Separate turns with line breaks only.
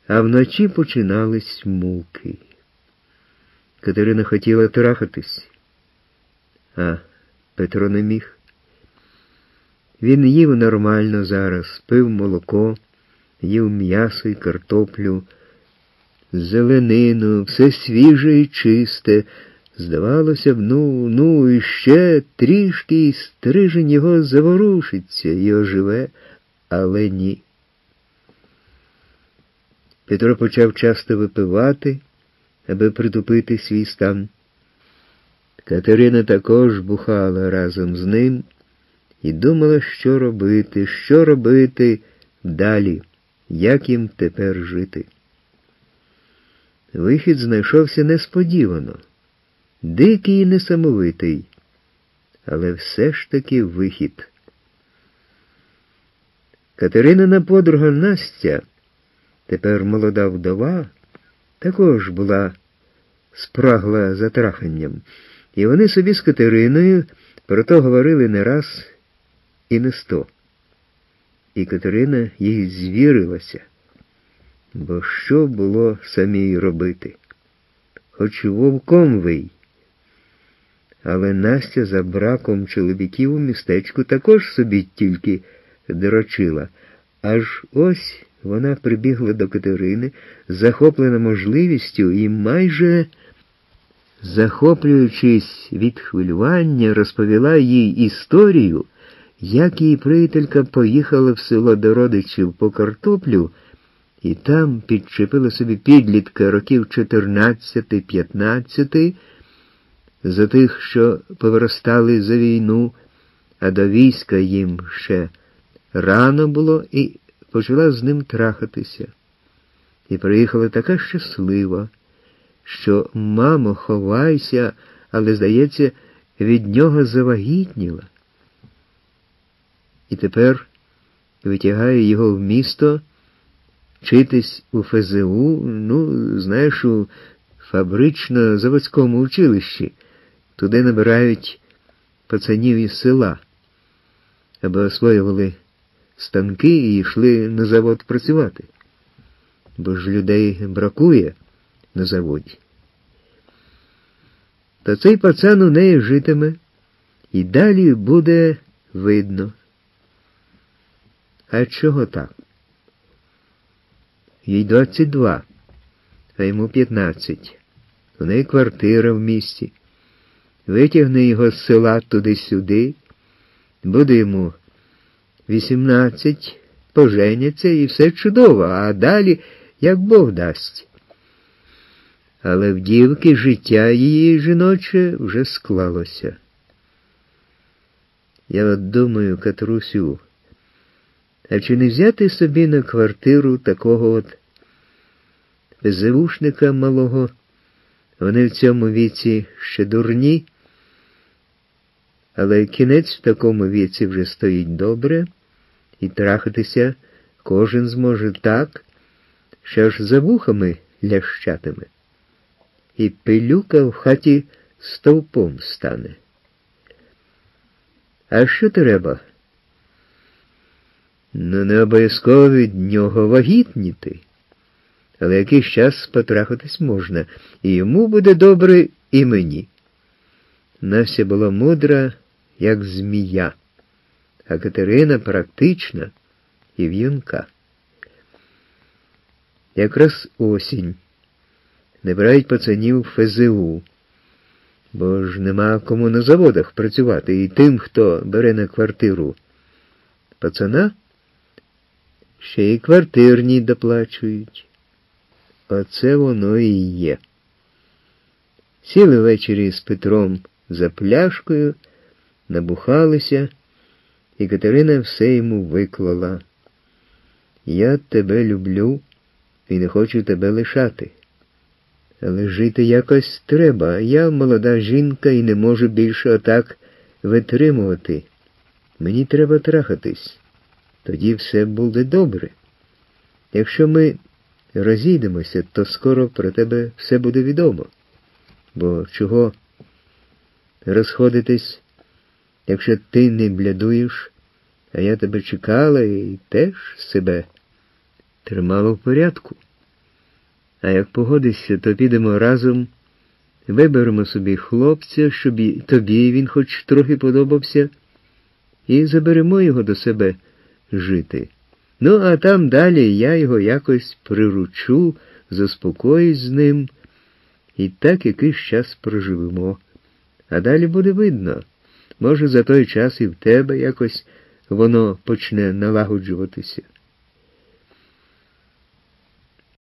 А вночі починались муки. Катерина хотіла трахатись, а Петро не міг. Він їв нормально зараз, пив молоко, їв м'ясо і картоплю, зеленину, все свіже і чисте. Здавалося б, і ще трішки, і стрижень його заворушиться і оживе, але ні. Петро почав часто випивати, аби притупити свій стан. Катерина також бухала разом з ним і думала, що робити далі, як їм тепер жити. Вихід знайшовся несподівано, дикий і несамовитий, але все ж таки вихід. Катеринина подруга Настя, тепер молода вдова, також була спрагла за траханням, і вони собі з Катериною про то говорили не раз і не 100. І Катерина їй звірилася, бо що було самій робити? Хоч вовком вий. Але Настя за браком чоловіків у містечку також собі тільки дрочила. Аж ось вона прибігла до Катерини, захоплена можливістю і майже захоплюючись від хвилювання, розповіла їй історію, як її приятелька поїхала в село до родичів по картоплю і там підчепила собі підлітка років 14-15, за тих, що повиростали за війну, а до війська їм ще рано було, і почала з ним трахатися. І приїхала така щаслива, що мамо, ховайся, але, здається, від нього завагітніла. І тепер витягає його в місто, вчитись у ФЗУ, у фабрично-заводському училищі. Туди набирають пацанів із села, аби освоювали станки і йшли на завод працювати. Бо ж людей бракує на заводі. Та цей пацан у неї житиме, і далі буде видно. А чого так? Їй 22, а йому 15. У неї квартира в місті. Витягне його з села туди-сюди, буде йому 18, поженяться і все чудово, а далі як Бог дасть. Але в дівки життя її жіноче вже склалося. Я от думаю, Катрусю, а чи не взяти собі на квартиру такого от ПЗУшника малого? Вони в цьому віці ще дурні, але кінець в такому віці вже стоїть добре, і трахатися кожен зможе так, що аж за вухами лящатиме. І пилюка в хаті стовпом стане. А що треба? Не обов'язково від нього вагітніти, але якийсь час потрахатись можна, і йому буде добре, і мені. Настя була мудра, як змія, а Катерина практична і в'юнка. Якраз осінь. Набирають пацанів в ФЗУ, бо ж нема кому на заводах працювати, і тим, хто бере на квартиру пацана, ще й квартирні доплачують. Оце воно і є. Сіли ввечері з Петром за пляшкою, набухалися, і Катерина все йому виклала. Я тебе люблю і не хочу тебе лишати. Але жити якось треба. Я молода жінка і не можу більше отак витримувати. Мені треба трахатись. Тоді все буде добре. Якщо ми розійдемося, то скоро про тебе все буде відомо. Бо чого розходитись, якщо ти не блядуєш, а я тебе чекала і теж себе тримала в порядку. А як погодишся, то підемо разом, виберемо собі хлопця, щоб і тобі він хоч трохи подобався, і заберемо його до себе жити. Ну, а там далі я його якось приручу, заспокоюсь з ним, і так якийсь час проживемо. А далі буде видно. Може, за той час і в тебе якось воно почне налагоджуватися.